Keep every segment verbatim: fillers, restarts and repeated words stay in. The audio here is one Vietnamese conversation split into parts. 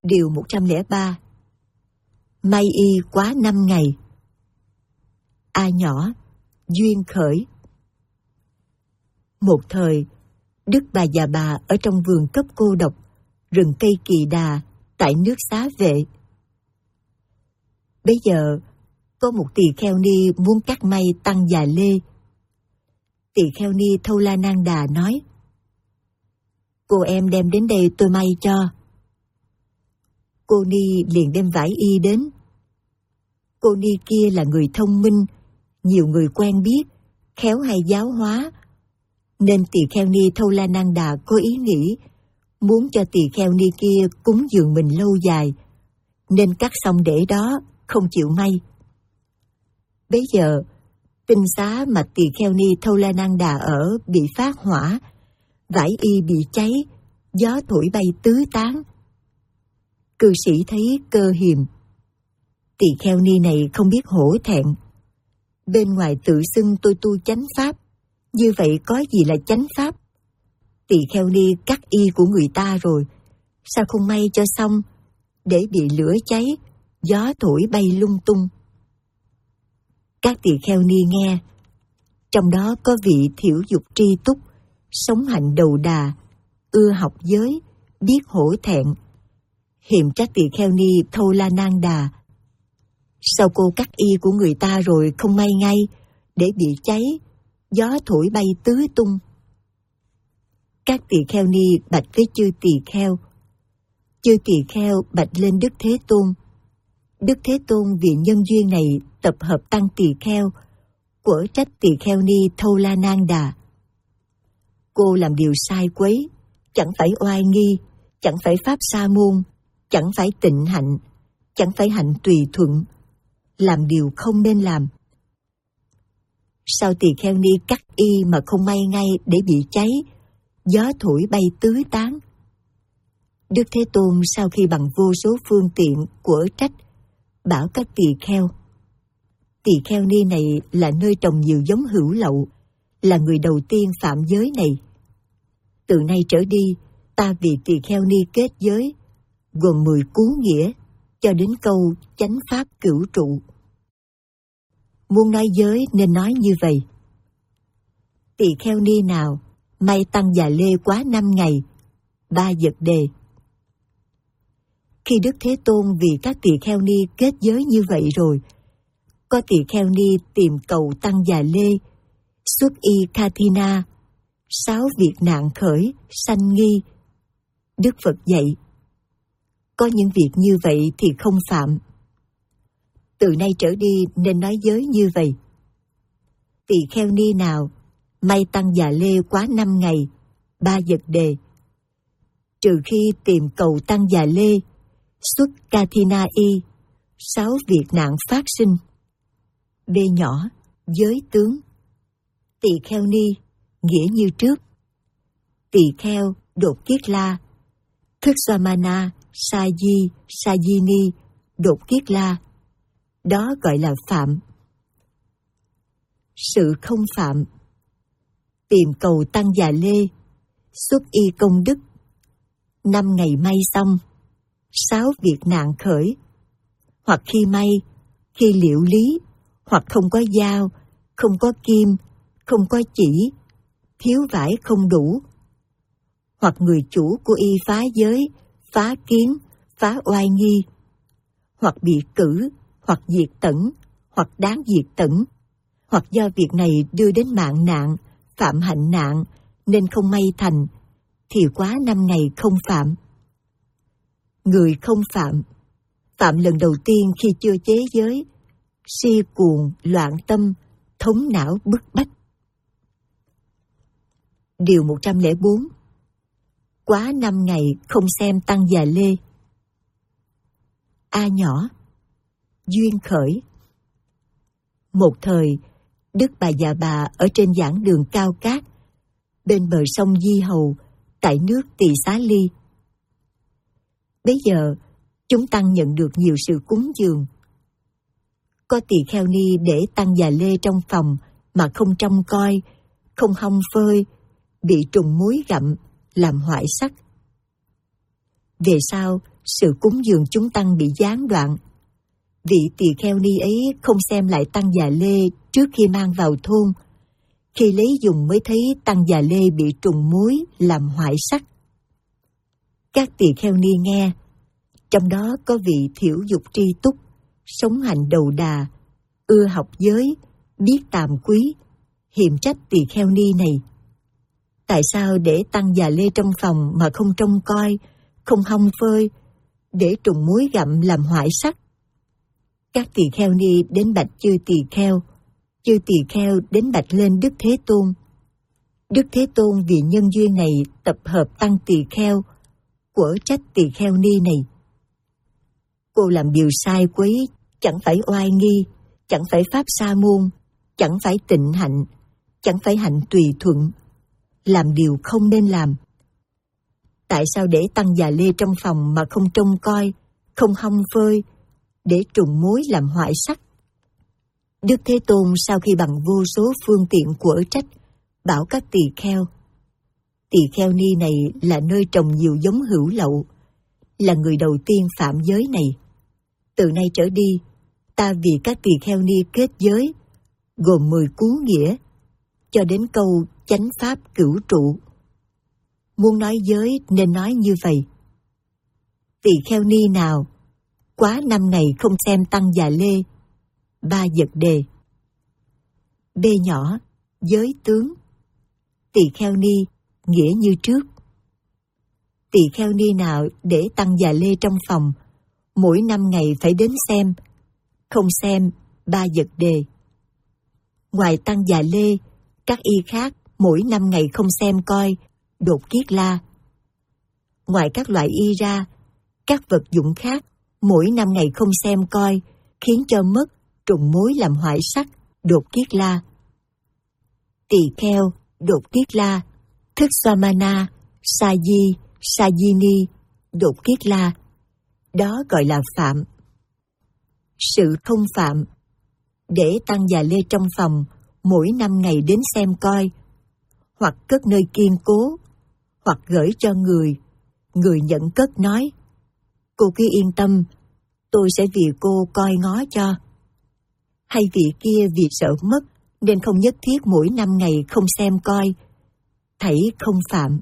Điều một trăm lẻ ba. May y quá năm ngày. A nhỏ, duyên khởi. Một thời, Đức Bà Già Bà ở trong vườn cấp cô độc, rừng cây kỳ đà, tại nước Xá Vệ. Bây giờ, có một tỳ kheo ni muốn cắt may Tăng Già Lê. Tỳ kheo ni Thâu La Nang Đà nói: cô em đem đến đây tôi may cho. Cô ni liền đem vải y đến. Cô ni kia là người thông minh, nhiều người quen biết, khéo hay giáo hóa, nên tỳ kheo ni Thâu La Nang Đà có ý nghĩ muốn cho tỳ kheo ni kia cúng dường mình lâu dài, nên cắt xong để đó, không chịu may. Bấy giờ, tinh xá mà tỳ kheo ni Thâu La Nang Đà ở bị phát hỏa, vải y bị cháy, gió thổi bay tứ tán. Cư sĩ thấy cơ hiềm. Tỳ kheo ni này không biết hổ thẹn. Bên ngoài tự xưng tôi tu chánh pháp, như vậy có gì là chánh pháp? Tỳ kheo ni cắt y của người ta rồi, sao không may cho xong, để bị lửa cháy, gió thổi bay lung tung. Các tỳ kheo ni nghe, trong đó có vị thiểu dục tri túc, sống hạnh đầu đà, ưa học giới, biết hổ thẹn, hiềm trách tỳ kheo ni Thâu La Nang Đà. Sao cô cắt y của người ta rồi không may ngay, để bị cháy, gió thổi bay tứ tung? Các tỳ kheo ni bạch với chư tỳ kheo. Chư tỳ kheo bạch lên Đức Thế Tôn. Đức Thế Tôn vì nhân duyên này tập hợp tăng tỳ kheo, quở trách tỳ kheo ni Thâu La Nang Đà. Cô làm điều sai quấy, chẳng phải oai nghi, chẳng phải pháp sa môn, chẳng phải tịnh hạnh, chẳng phải hạnh tùy thuận, làm điều không nên làm. Sao tỳ kheo ni cắt y mà không may ngay để bị cháy, gió thổi bay tứ tán? Đức Thế Tôn sau khi bằng vô số phương tiện quở trách, bảo các tỳ kheo: tỳ kheo ni này là nơi trồng nhiều giống hữu lậu, là người đầu tiên phạm giới này. Từ nay trở đi, ta vì tỳ kheo ni kết giới, gồm mười cú nghĩa, cho đến câu chánh pháp cửu trụ. Muốn nói giới nên nói như vậy: tỳ kheo ni nào may Tăng Già Lê quá năm ngày, ba vật đề. Khi Đức Thế Tôn vì các tỳ kheo ni kết giới như vậy rồi, có tỳ kheo ni tìm cầu Tăng Già Lê, xuất y Kathina, sáu việc nạn khởi, sanh nghi. Đức Phật dạy: có những việc như vậy thì không phạm. Từ nay trở đi nên nói giới như vậy: tỳ kheo ni nào may Tăng Già Lê quá năm ngày, ba vật đề. Trừ khi tìm cầu Tăng Già Lê, xuất Kathina y, sáu việc nạn phát sinh. B nhỏ, giới tướng. Tỳ kheo ni, nghĩa như trước. Tỳ kheo, đột kiết la. Thức Samana, Sa-di, Sa-di-ni, đột kiết la. Đó gọi là phạm. Sự không phạm. Tìm cầu Tăng Già Lê, xuất y công đức. Năm ngày may xong, sáu việc nạn khởi. Hoặc khi may, khi liệu lý, hoặc không có dao, không có kim, không có chỉ, thiếu vải không đủ. Hoặc người chủ của y phá giới, phá kiến, phá oai nghi. Hoặc bị cử, hoặc diệt tẩn, hoặc đáng diệt tẩn. Hoặc do việc này đưa đến mạng nạn, phạm hạnh nạn, nên không may thành, thì quá năm ngày không phạm. Người không phạm, phạm lần đầu tiên khi chưa chế giới, si cuồng, loạn tâm, thống não bức bách. Điều một trăm lẻ bốn. Quá năm ngày không xem Tăng Già Lê. A nhỏ, duyên khởi. Một thời, Đức Bà Già Bà ở trên giảng đường Cao Cát, bên bờ sông Di Hầu, tại nước Tỳ Xá Ly. Bấy giờ, chúng tăng nhận được nhiều sự cúng dường. Có tỳ kheo ni để Tăng Già Lê trong phòng mà không trông coi, không hong phơi, bị trùng muối gặm, làm hoại sắc. Về sau, sự cúng dường chúng tăng bị gián đoạn. Vị tỳ kheo ni ấy không xem lại tăng già lê trước khi mang vào thôn. Khi lấy dùng mới thấy tăng già lê bị trùng muối làm hoại sắc. Các tỳ kheo ni nghe, trong đó có vị thiểu dục tri túc, sống hạnh đầu đà, ưa học giới, biết tàm quý, hiềm trách tỳ kheo ni này. Tại sao để tăng già lê trong phòng mà không trông coi, không hong phơi, để trùng muối gặm làm hoại sắc? Các tỳ kheo ni đến bạch chư tỳ kheo, chư tỳ kheo đến bạch lên Đức Thế Tôn. Đức Thế Tôn vì nhân duyên này tập hợp tăng tỳ kheo, quở trách tỳ kheo ni này. Cô làm điều sai quấy, chẳng phải oai nghi, chẳng phải pháp sa môn, chẳng phải tịnh hạnh, chẳng phải hạnh tùy thuận, làm điều không nên làm. Tại sao để tăng già lê trong phòng mà không trông coi, không hong phơi, để trùng muối làm hoại sắc? Đức Thế Tôn sau khi bằng vô số phương tiện quở trách, bảo các tỳ kheo, tỳ kheo ni này là nơi trồng nhiều giống hữu lậu, là người đầu tiên phạm giới này. Từ nay trở đi, ta vì các tỳ kheo ni kết giới, gồm mười cú nghĩa, cho đến câu chánh pháp cửu trụ. Muốn nói giới nên nói như vậy. Tỳ kheo ni nào quá năm ngày không xem tăng già lê? Ba vật đề. B nhỏ, giới tướng. Tỳ kheo ni nghĩa như trước. Tỳ kheo ni nào để tăng già lê trong phòng, mỗi năm ngày phải đến xem, không xem, ba vật đề. Ngoài tăng già lê, các y khác mỗi năm ngày không xem coi, đột kiết la. Ngoài các loại y ra, các vật dụng khác mỗi năm ngày không xem coi, khiến cho mất, trùng mối làm hoại sắc, đột kiết la. Tỳ kheo, đột kiết la, thức Samana, sa di, sa di ni, đột kiết la. Đó gọi là phạm. Sự không phạm, để tăng già lê trong phòng, mỗi năm ngày đến xem coi, hoặc cất nơi kiên cố, hoặc gửi cho người, người nhận cất nói, cô cứ yên tâm, tôi sẽ vì cô coi ngó cho. Hay vị kia vì sợ mất, nên không nhất thiết mỗi năm ngày không xem coi, thảy không phạm.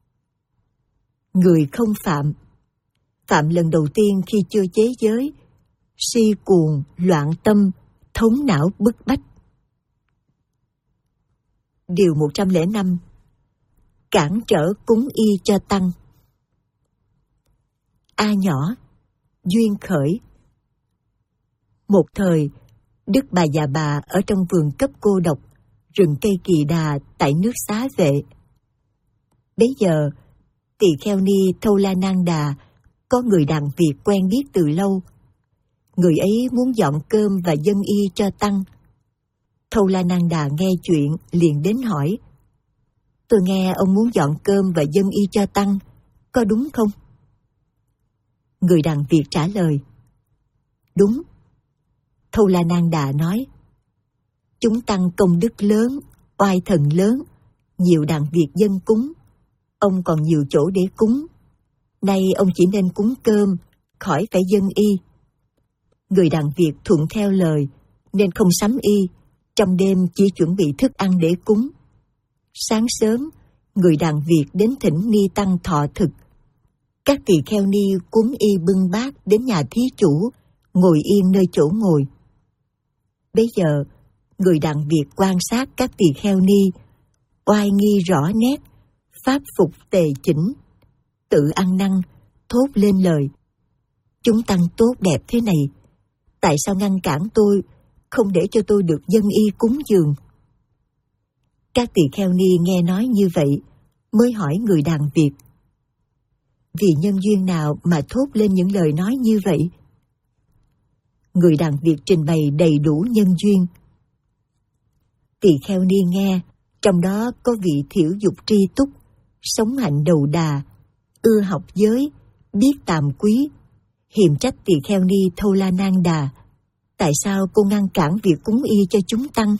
Người không phạm, phạm lần đầu tiên khi chưa chế giới, si cuồng, loạn tâm, thống não bức bách. Điều một trăm lẻ năm. Cản trở cúng y cho tăng. A nhỏ, duyên khởi. Một thời, Đức Bà Già Bà ở trong vườn cấp cô độc, rừng cây kỳ đà tại nước Xá Vệ. Bấy giờ, tỳ kheo ni Thâu La Nang Đà có người đàn Việt quen biết từ lâu. Người ấy muốn dọn cơm và dâng y cho tăng. Thâu La Nang Đà nghe chuyện liền đến hỏi, tôi nghe ông muốn dọn cơm và dâng y cho tăng, có đúng không? Người đàn Việt trả lời, đúng. Thâu La Nang Đà nói, chúng tăng công đức lớn, oai thần lớn, nhiều đàn Việt dân cúng, ông còn nhiều chỗ để cúng. Nay ông chỉ nên cúng cơm, khỏi phải dâng y. Người đàn Việt thuận theo lời, nên không sắm y, trong đêm chỉ chuẩn bị thức ăn để cúng. Sáng sớm, người đàn Việt đến thỉnh ni tăng thọ thực. Các tỳ kheo ni cúng y bưng bát đến nhà thí chủ, ngồi yên nơi chỗ ngồi. Bây giờ, người đàn Việt quan sát các tỳ kheo ni, oai nghi rõ nét, pháp phục tề chỉnh, tự ăn năn, thốt lên lời, chúng tăng tốt đẹp thế này, tại sao ngăn cản tôi, không để cho tôi được dâng y cúng dường? Các tỳ kheo ni nghe nói như vậy, mới hỏi người đàn Việt, vì nhân duyên nào mà thốt lên những lời nói như vậy? Người đàn Việt trình bày đầy đủ nhân duyên. Tỳ kheo ni nghe, trong đó có vị thiểu dục tri túc, sống hạnh đầu đà, ưa học giới, biết tàm quý, hiềm trách tỳ kheo ni Thâu La Nang Đà, tại sao cô ngăn cản việc cúng y cho chúng tăng?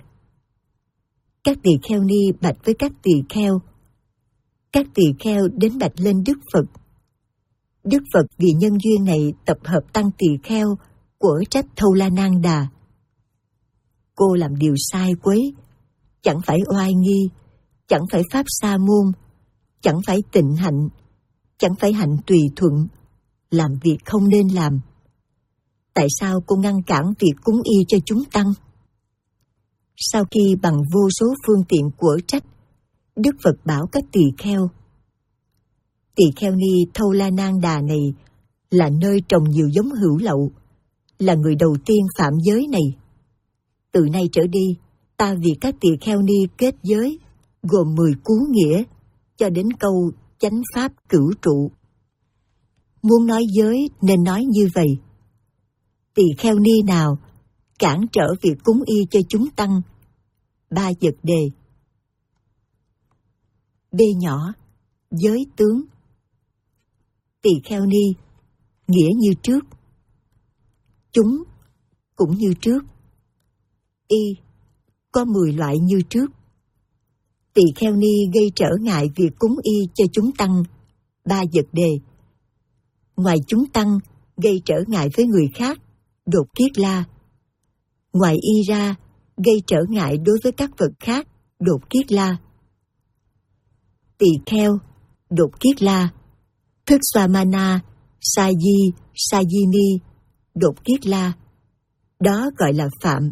Các tỳ kheo ni bạch với các tỳ kheo. Các tỳ kheo đến bạch lên Đức Phật. Đức Phật vì nhân duyên này tập hợp tăng tỳ kheo của trách Thâu La Nang Đà. Cô làm điều sai quấy, chẳng phải oai nghi, chẳng phải pháp sa môn, chẳng phải tịnh hạnh, chẳng phải hạnh tùy thuận, làm việc không nên làm. Tại sao cô ngăn cản việc cúng y cho chúng tăng? Sau khi bằng vô số phương tiện của trách, Đức Phật bảo các tỳ kheo: Tỳ kheo ni Thâu La Nang Đà này là nơi trồng nhiều giống hữu lậu, là người đầu tiên phạm giới này. Từ nay trở đi, ta vì các tỳ kheo ni kết giới, gồm mười cú nghĩa, cho đến câu chánh pháp cửu trụ. Muốn nói giới nên nói như vậy. Tỳ kheo ni nào cản trở việc cúng y cho chúng tăng? Ba vật đề. B nhỏ, giới tướng. Tỳ kheo ni, nghĩa như trước. Chúng, cũng như trước. Y, có mười loại như trước. Tỳ kheo ni gây trở ngại việc cúng y cho chúng tăng. Ba vật đề. Ngoài chúng tăng, gây trở ngại với người khác, đột kiết la. Ngoài y ra, gây trở ngại đối với các vật khác, đột kiết la. Tỳ kheo, đột kiết la. Thức Swamana, Saji, Sajini, đột kiết la. Đó gọi là phạm.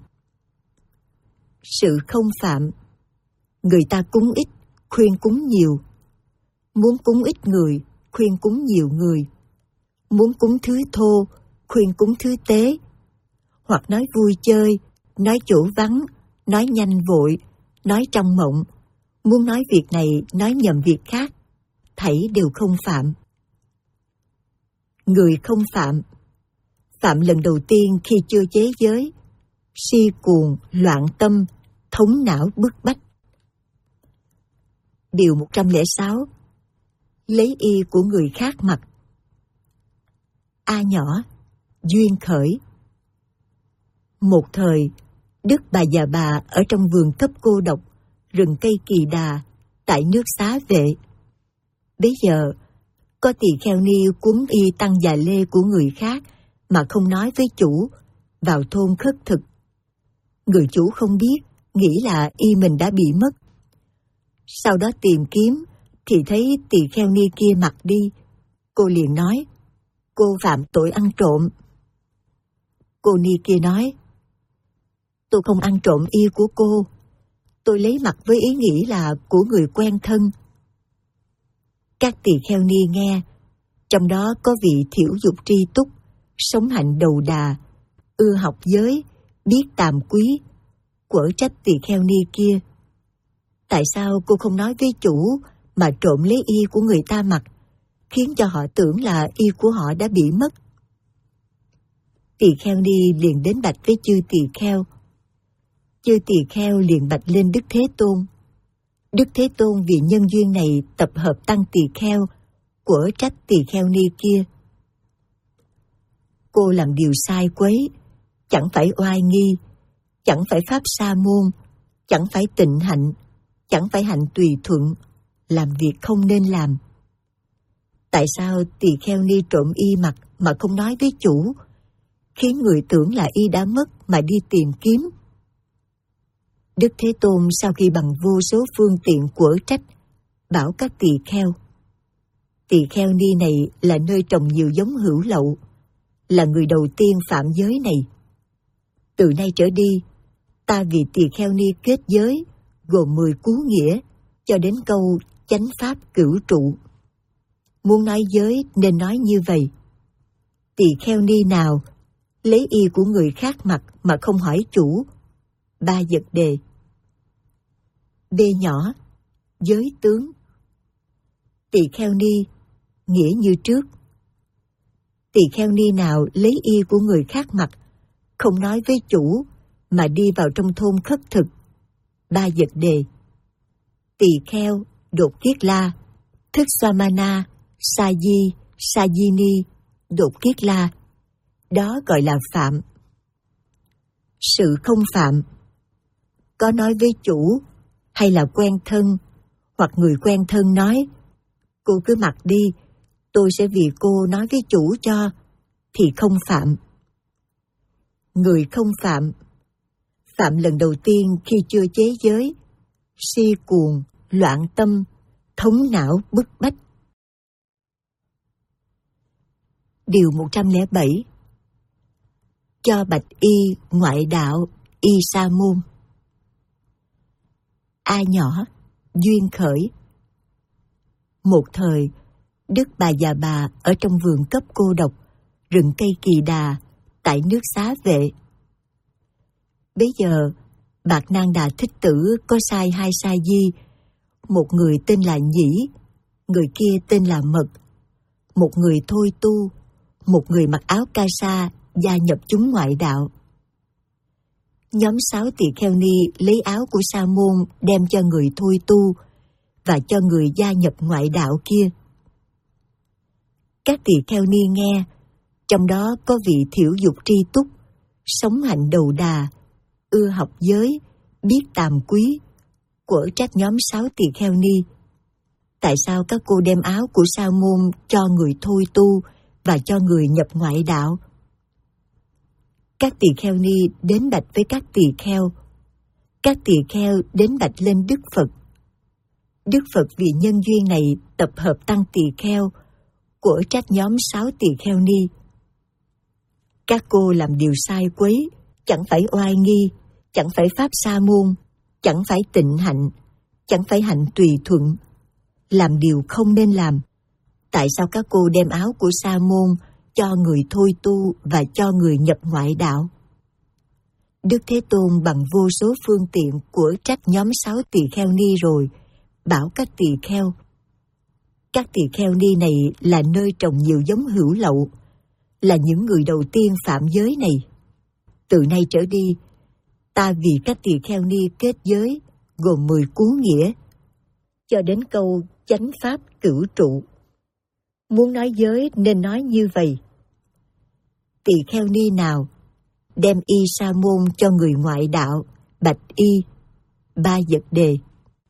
Sự không phạm. Người ta cúng ít, khuyên cúng nhiều. Muốn cúng ít người, khuyên cúng nhiều người. Muốn cúng thứ thô, khuyên cúng thứ tế. Hoặc nói vui chơi, nói chỗ vắng, nói nhanh vội, nói trong mộng. Muốn nói việc này, nói nhầm việc khác. Thảy đều không phạm. Người không phạm. Phạm lần đầu tiên khi chưa chế giới, si cuồng, loạn tâm, thống não bức bách. Điều một trăm lẻ sáu. Lấy y của người khác mặc. A nhỏ, duyên khởi. Một thời, Đức Bà Già Bà ở trong vườn cấp cô độc, rừng cây Kỳ Đà, tại nước Xá Vệ. Bấy giờ, có tỳ kheo ni cúng y tăng già lê của người khác mà không nói với chủ, vào thôn khất thực. Người chủ không biết, nghĩ là y mình đã bị mất. Sau đó tìm kiếm, thì thấy tỳ kheo ni kia mặc đi. Cô liền nói, cô phạm tội ăn trộm. Cô ni kia nói, tôi không ăn trộm y của cô. Tôi lấy mặc với ý nghĩ là của người quen thân. Các tỳ kheo ni nghe, trong đó có vị thiểu dục tri túc, sống hạnh đầu đà, ưa học giới, biết tàm quý, quở trách tỳ kheo ni kia. Tại sao cô không nói với chủ mà trộm lấy y của người ta mặc, khiến cho họ tưởng là y của họ đã bị mất? Tỳ kheo ni liền đến bạch với chư tỳ kheo. Chư tỳ kheo liền bạch lên Đức Thế Tôn. Đức Thế Tôn vì nhân duyên này tập hợp tăng tỳ kheo, của trách tỳ kheo ni kia. Cô làm điều sai quấy, chẳng phải oai nghi, chẳng phải pháp sa môn, chẳng phải tịnh hạnh, chẳng phải hạnh tùy thuận, làm việc không nên làm. Tại sao tỳ kheo ni trộm y mặc mà không nói với chủ, khiến người tưởng là y đã mất mà đi tìm kiếm? Đức Thế Tôn sau khi bằng vô số phương tiện quở trách, bảo các tỳ kheo: tỳ kheo ni này là nơi trồng nhiều giống hữu lậu, là người đầu tiên phạm giới này. Từ nay trở đi, ta vì tỳ kheo ni kết giới, gồm mười cú nghĩa, cho đến câu chánh pháp cửu trụ. Muốn nói giới nên nói như vậy. Tỳ kheo ni nào lấy y của người khác mặc mà không hỏi chủ? Ba vật đề. B nhỏ, giới tướng. Tỳ kheo ni, nghĩa như trước. Tỳ kheo ni nào lấy y của người khác mặc, không nói với chủ, mà đi vào trong thôn khất thực. Ba vật đề. Tỳ kheo, đột kiết la, thức Swamana, Saji, Sajini, đột kiết la. Đó gọi là phạm. Sự không phạm. Có nói với chủ, hay là quen thân, hoặc người quen thân nói, cô cứ mặc đi, tôi sẽ vì cô nói với chủ cho, thì không phạm. Người không phạm, phạm lần đầu tiên khi chưa chế giới, si cuồng, loạn tâm, thống não bức bách. Điều một trăm lẻ bảy. Cho bạch y ngoại đạo y sa môn. A nhỏ, duyên khởi. Một thời, Đức Bà Già Bà ở trong vườn cấp cô độc, rừng cây Kỳ Đà, tại nước Xá Vệ. Bấy giờ, Bạc Nang Đà Thích Tử có sai hai sa di, một người tên là Nhĩ, người kia tên là Mật. Một người thôi tu, một người mặc áo ca sa, gia nhập chúng ngoại đạo. Nhóm sáu tỳ kheo ni lấy áo của sa môn đem cho người thôi tu và cho người gia nhập ngoại đạo kia. Các tỳ kheo ni nghe, trong đó có vị thiểu dục tri túc, sống hạnh đầu đà, ưa học giới, biết tàm quý, của trách nhóm sáu tỳ kheo ni. Tại sao các cô đem áo của sa môn cho người thôi tu và cho người nhập ngoại đạo? Các tỳ kheo ni đến bạch với các tỳ kheo. Các tỳ kheo đến bạch lên Đức Phật. Đức Phật vì nhân duyên này tập hợp tăng tỳ kheo, của trách nhóm sáu tỳ kheo ni. Các cô làm điều sai quấy, chẳng phải oai nghi, chẳng phải pháp sa môn, chẳng phải tịnh hạnh, chẳng phải hạnh tùy thuận, làm điều không nên làm. Tại sao các cô đem áo của sa môn cho người thôi tu và cho người nhập ngoại đạo? Đức Thế Tôn bằng vô số phương tiện của trách nhóm sáu tỳ kheo ni rồi, bảo các tỳ kheo. Các tỳ kheo ni này là nơi trồng nhiều giống hữu lậu, là những người đầu tiên phạm giới này. Từ nay trở đi, ta vì các tỳ kheo ni kết giới, gồm mười cú nghĩa, cho đến câu chánh pháp cửu trụ. Muốn nói giới nên nói như vậy. Tỳ kheo ni nào đem y sa môn cho người ngoại đạo, bạch y, ba vật đề.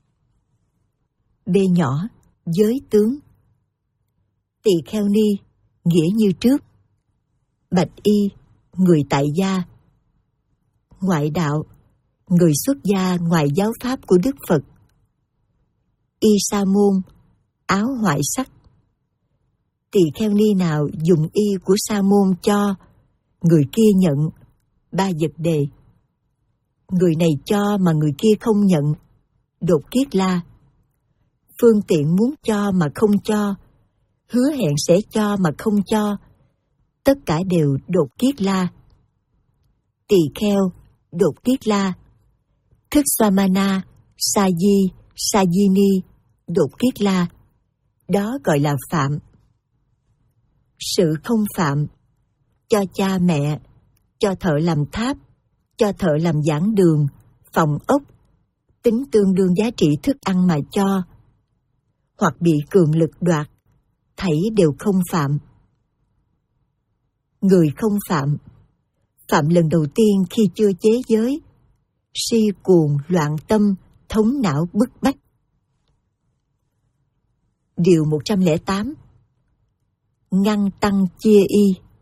B nhỏ, giới tướng. Tỳ kheo ni, nghĩa như trước. Bạch y, người tại gia. Ngoại đạo, người xuất gia ngoài giáo pháp của Đức Phật. Y sa môn, áo hoại sắc. Tỳ kheo ni nào dùng y của sa môn cho, người kia nhận, ba vật đề. Người này cho mà người kia không nhận, đột kiết la. Phương tiện muốn cho mà không cho, hứa hẹn sẽ cho mà không cho, tất cả đều đột kiết la. Tỳ kheo, đột kiết la. Thức Swamana, sa di, sa di ni, đột kiết la. Đó gọi là phạm. Sự không phạm, cho cha mẹ, cho thợ làm tháp, cho thợ làm giảng đường, phòng ốc, tính tương đương giá trị thức ăn mà cho, hoặc bị cường lực đoạt, thảy đều không phạm. Người không phạm, phạm lần đầu tiên khi chưa chế giới, si cuồng, loạn tâm, thống não bức bách. Điều một trăm lẻ tám. Ngăn tăng chia y.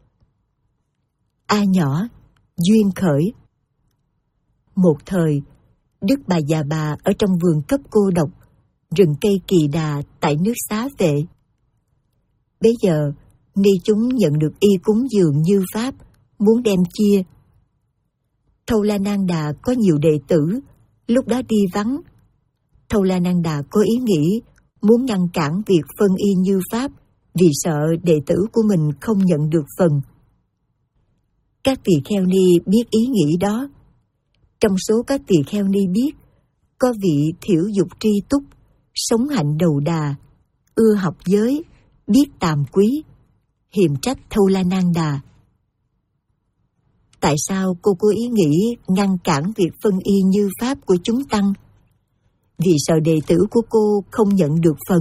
A nhỏ, duyên khởi. Một thời, Đức Bà Già Bà ở trong vườn cấp cô độc, rừng cây Kỳ Đà tại nước Xá Vệ. Bấy giờ, ni chúng nhận được y cúng dường như pháp, muốn đem chia. Thâu La Nang Đà có nhiều đệ tử, lúc đó đi vắng. Thâu La Nang Đà có ý nghĩ muốn ngăn cản việc phân y như pháp, vì sợ đệ tử của mình không nhận được phần. Các tỳ kheo ni biết ý nghĩ đó. Trong số các tỳ kheo ni biết, có vị thiểu dục tri túc, sống hạnh đầu đà, ưa học giới, biết tàm quý, hiềm trách Thâu La Nang Đà. Tại sao cô có ý nghĩ ngăn cản việc phân y như pháp của chúng tăng? Vì sợ đệ tử của cô không nhận được phần.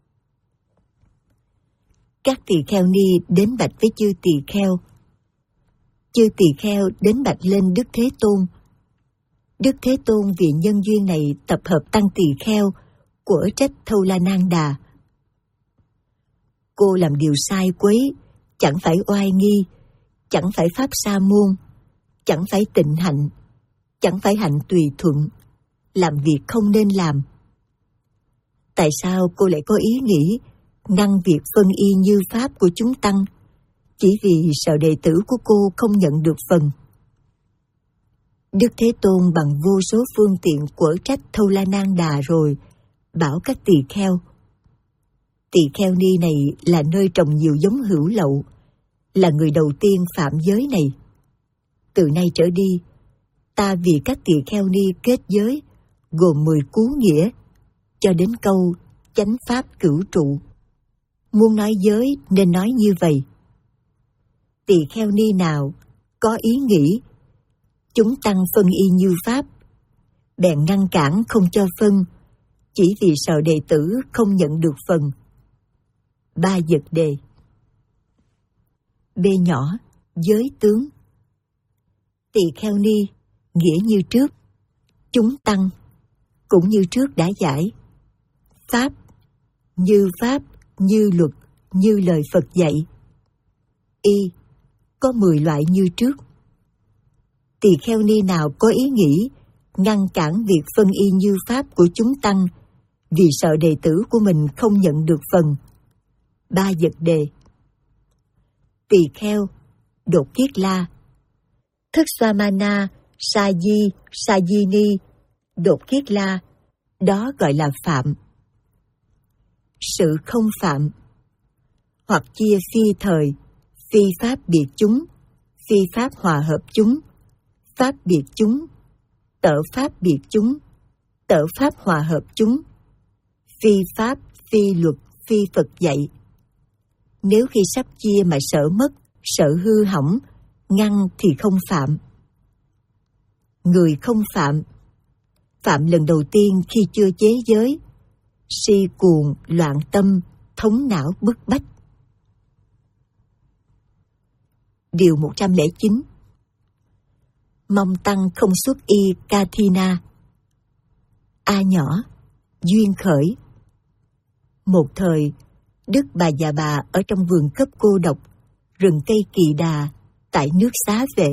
Các tỳ kheo ni đến bạch với chư tỳ kheo. Chư tỳ kheo đến bạch lên Đức Thế Tôn. Đức Thế Tôn vì nhân duyên này tập hợp tăng tỳ kheo, của trách Thâu La Nang Đà. cô làm điều sai quấy, chẳng phải oai nghi, chẳng phải pháp sa môn, chẳng phải tịnh hạnh, chẳng phải hạnh tùy thuận, làm việc không nên làm. Tại sao cô lại có ý nghĩ ngăn việc phân y như pháp của chúng tăng, chỉ vì sợ đệ tử của cô không nhận được phần? Đức Thế Tôn bằng vô số phương tiện quở trách Thâu La Nan Đà rồi, bảo các tỳ kheo: tỳ kheo ni này là nơi trồng nhiều giống hữu lậu, là người đầu tiên phạm giới này. Từ nay trở đi, ta vì các tỳ kheo ni kết giới, gồm mười cú nghĩa, cho đến câu chánh pháp cửu trụ. Muốn nói giới nên nói như vậy: tỳ kheo ni nào có ý nghĩ chúng tăng phân y như pháp, bèn ngăn cản không cho phân, chỉ vì sợ đệ tử không nhận được phần. Ba Dật Đề. B nhỏ, giới tướng. Tỳ kheo ni nghĩa như trước, chúng tăng cũng như trước đã giải, pháp như pháp, như luật, như lời Phật dạy. Y có mười loại như trước. Tỳ kheo ni nào có ý nghĩ ngăn cản việc phân y như pháp của chúng tăng, vì sợ đệ tử của mình không nhận được phần. Ba Dật Đề. Tỳ kheo, Đột Kiết La, Thức Swamana, Sa Di, Sa Di Ni, Đột Kiết La, đó gọi là phạm. Sự không phạm, hoặc chia phi thời, phi pháp biệt chúng, phi pháp hòa hợp chúng, pháp biệt chúng, tở pháp biệt chúng, tở pháp hòa hợp chúng, phi pháp, phi luật, phi Phật dạy. Nếu khi sắp chia mà sợ mất, sợ hư hỏng, ngăn thì không phạm. Người không phạm, phạm lần đầu tiên khi chưa chế giới, si cuồng, loạn tâm, thống não bức bách. Điều một trăm lẻ chín. Mong tăng không xuất y Kathina. A nhỏ, duyên khởi. Một thời, Đức Bà Già Bà ở trong vườn cấp cô độc, rừng cây Kỳ Đà, tại nước Xá Vệ.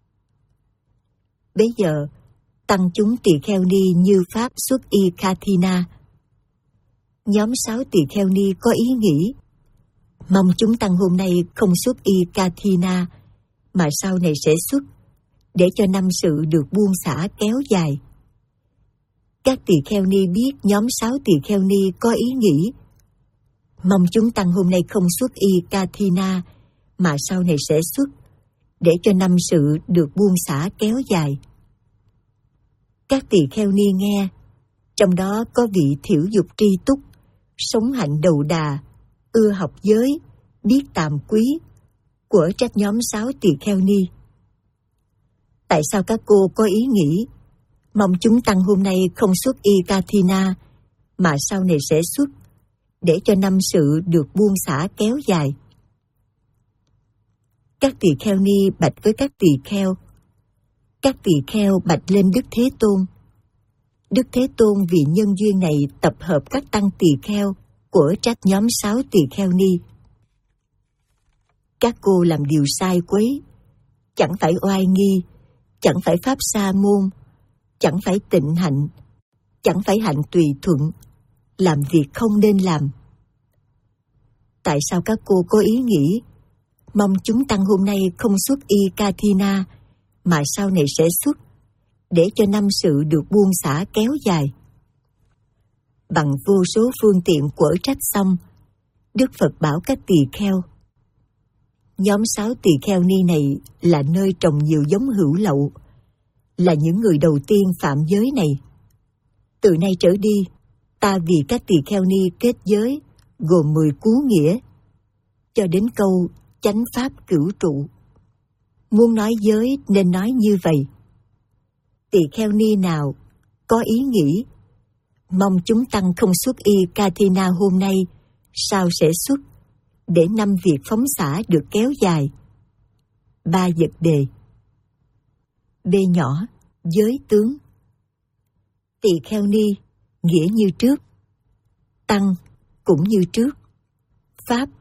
Bấy giờ, tăng chúng tỳ kheo ni như pháp xuất y Kathina. Nhóm sáu tỳ kheo ni có ý nghĩ: mong chúng tăng hôm nay không xuất y Kathina, mà sau này sẽ xuất, để cho năm sự được buông xả kéo dài. Các tỳ kheo ni biết nhóm sáu tỳ kheo ni có ý nghĩ: mong chúng tăng hôm nay không xuất y Kathina, mà sau này sẽ xuất, để cho năm sự được buông xả kéo dài. Các tỳ kheo ni nghe, trong đó có vị thiểu dục tri túc, sống hạnh đầu đà, ưa học giới, biết tàm quý, của trách nhóm sáu tỳ kheo ni. Tại sao các cô có ý nghĩ mong chúng tăng hôm nay không xuất y Kathina, mà sau này sẽ xuất, để cho năm sự được buông xả kéo dài? Các tỳ kheo ni bạch với các tỳ kheo. Các tỳ kheo bạch lên Đức Thế Tôn. Đức Thế Tôn vì nhân duyên này tập hợp các tăng tỳ kheo, của trách nhóm sáu tỳ kheo ni. Các cô làm điều sai quấy, chẳng phải oai nghi, chẳng phải pháp sa môn, chẳng phải tịnh hạnh, chẳng phải hạnh tùy thuận, làm việc không nên làm. Tại sao các cô có ý nghĩ mong chúng tăng hôm nay không xuất y Kathina, mà sau này sẽ xuất, để cho năm sự được buông xả kéo dài? Bằng vô số phương tiện quở trách xong, Đức Phật bảo các tỳ kheo: nhóm sáu tỳ kheo ni này là nơi trồng nhiều giống hữu lậu, là những người đầu tiên phạm giới này. Từ nay trở đi, ta vì các tỳ kheo ni kết giới, gồm mười cú nghĩa, cho đến câu chánh pháp cửu trụ. Muốn nói giới nên nói như vậy: tỳ kheo ni nào có ý nghĩ mong chúng tăng không xuất y Kathina hôm nay, sao sẽ xuất, để năm việc phóng xả được kéo dài. Ba Dật Đề. B nhỏ, giới tướng. Tỳ kheo ni nghĩa như trước, tăng cũng như trước, pháp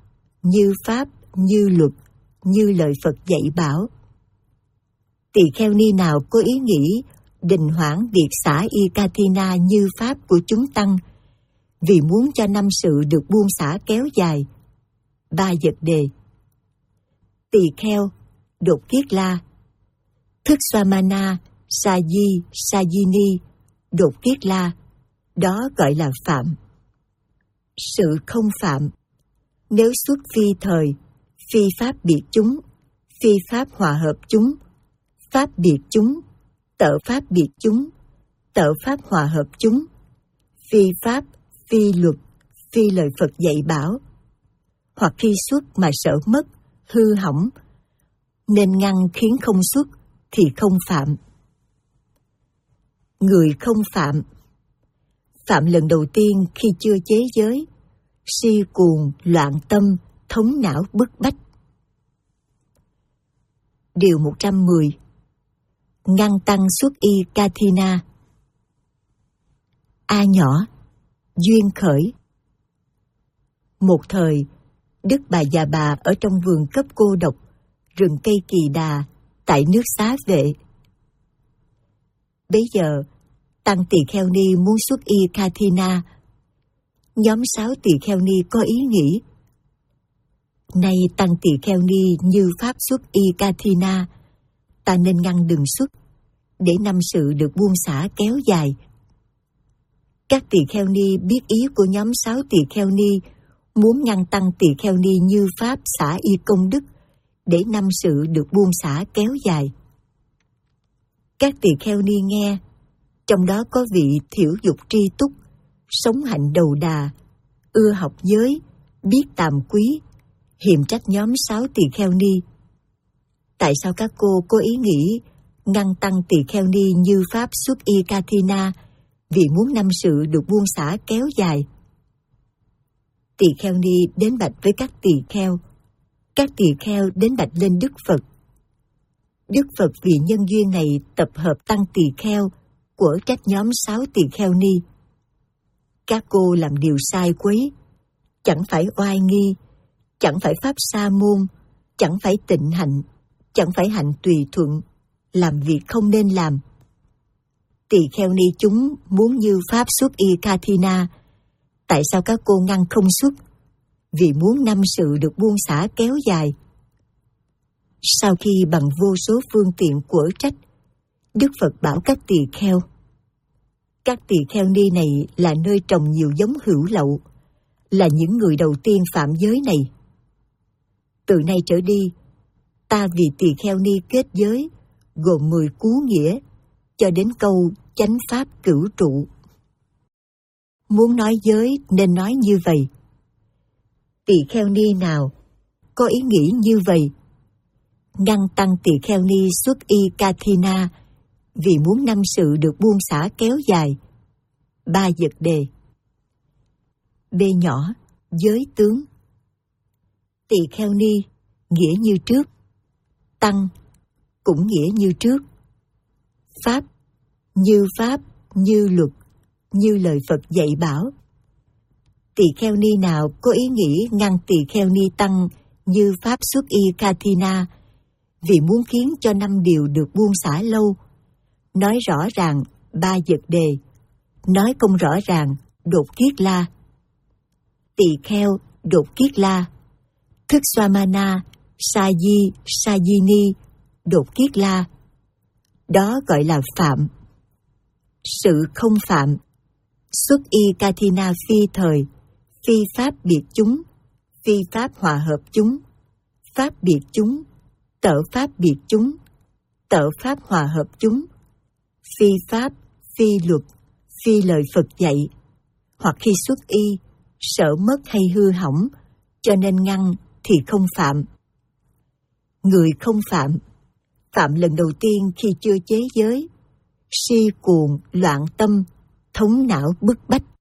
như pháp, như luật, như lời Phật dạy bảo. Tỳ kheo ni nào có ý nghĩ đình hoãn việc xả y Kathina như pháp của chúng tăng, vì muốn cho năm sự được buông xả kéo dài. Ba vật đề. Tỳ kheo, đột kiết la, thức Swamana, Saji, Sajini, đột kiết la, đó gọi là phạm. Sự không phạm, nếu xuất phi thời, phi pháp biệt chúng, phi pháp hòa hợp chúng, pháp biệt chúng, tợ pháp biệt chúng, tợ pháp hòa hợp chúng, phi pháp, phi luật, phi lời Phật dạy bảo, hoặc khi xuất mà sợ mất, hư hỏng, nên ngăn khiến không xuất thì không phạm. Người không phạm, phạm lần đầu tiên khi chưa chế giới, si cuồng, loạn tâm, thống não bức bách. Điều một trăm mười. Ngăn tăng xuất y Kathina. A nhỏ, duyên khởi. Một thời, Đức Bà Già Bà ở trong vườn cấp cô độc, rừng cây Kỳ Đà, tại nước Xá Vệ. Bấy giờ, tăng tỳ kheo ni muốn xuất y Kathina. Nhóm sáu tỳ kheo ni có ý nghĩ: nay tăng tỳ kheo ni như pháp xuất y Kathina, ta nên ngăn đừng xuất, để năm sự được buông xả kéo dài. Các tỳ kheo ni biết ý của nhóm sáu tỳ kheo ni muốn ngăn tăng tỳ kheo ni như pháp xả y công đức, để năm sự được buông xả kéo dài. Các tỳ kheo ni nghe, trong đó có vị thiểu dục tri túc, sống hạnh đầu đà, ưa học giới, biết tàm quý, hiềm trách nhóm sáu tỳ kheo ni. Tại sao các cô có ý nghĩ ngăn tăng tỳ kheo ni như pháp xuất y Kathina, vì muốn năm sự được buông xả kéo dài? Tỳ kheo ni đến bạch với các tỳ kheo, các tỳ kheo đến bạch lên Đức Phật. Đức Phật vì nhân duyên này tập hợp tăng tỳ kheo, của trách nhóm sáu tỳ kheo ni. Các cô làm điều sai quấy, chẳng phải oai nghi, chẳng phải pháp sa môn, chẳng phải tịnh hạnh, chẳng phải hạnh tùy thuận, làm việc không nên làm. Tỳ kheo ni chúng muốn như pháp xuất y Kathina, tại sao các cô ngăn không xuất? Vì muốn năm sự được buông xả kéo dài. Sau khi bằng vô số phương tiện quở trách, Đức Phật bảo các tỳ kheo: các tỳ kheo ni này là nơi trồng nhiều giống hữu lậu, là những người đầu tiên phạm giới này. Từ nay trở đi, ta vì tỳ kheo ni kết giới, gồm mười cú nghĩa, cho đến câu chánh pháp cửu trụ. Muốn nói giới nên nói như vậy. Tỳ kheo ni nào có ý nghĩ như vậy? Ngăn tăng tỳ kheo ni xuất y Kathina, vì muốn năm sự được buông xả kéo dài. Ba vật đề. B nhỏ, giới tướng. Tỳ kheo ni nghĩa như trước, tăng cũng nghĩa như trước, pháp như pháp, như luật, như lời Phật dạy bảo. Tỳ kheo ni nào có ý nghĩ ngăn tỳ kheo ni tăng như pháp xuất y Kathina, vì muốn khiến cho năm điều được buông xả lâu, nói rõ ràng ba vật đề, nói không rõ ràng đột kiết la. Tỳ kheo đột kiết la, thức Swamana, Saji, Sajini, đột kiết la, đó gọi là phạm. Sự không phạm, xuất y Kathina phi thời, phi pháp biệt chúng, phi pháp hòa hợp chúng, pháp biệt chúng, tợ pháp biệt chúng, tợ pháp hòa hợp chúng, phi pháp, phi luật, phi lời Phật dạy, hoặc khi xuất y, sợ mất hay hư hỏng, cho nên ngăn thì không phạm. Người không phạm, phạm lần đầu tiên khi chưa chế giới, si cuồng, loạn tâm, thống não bức bách.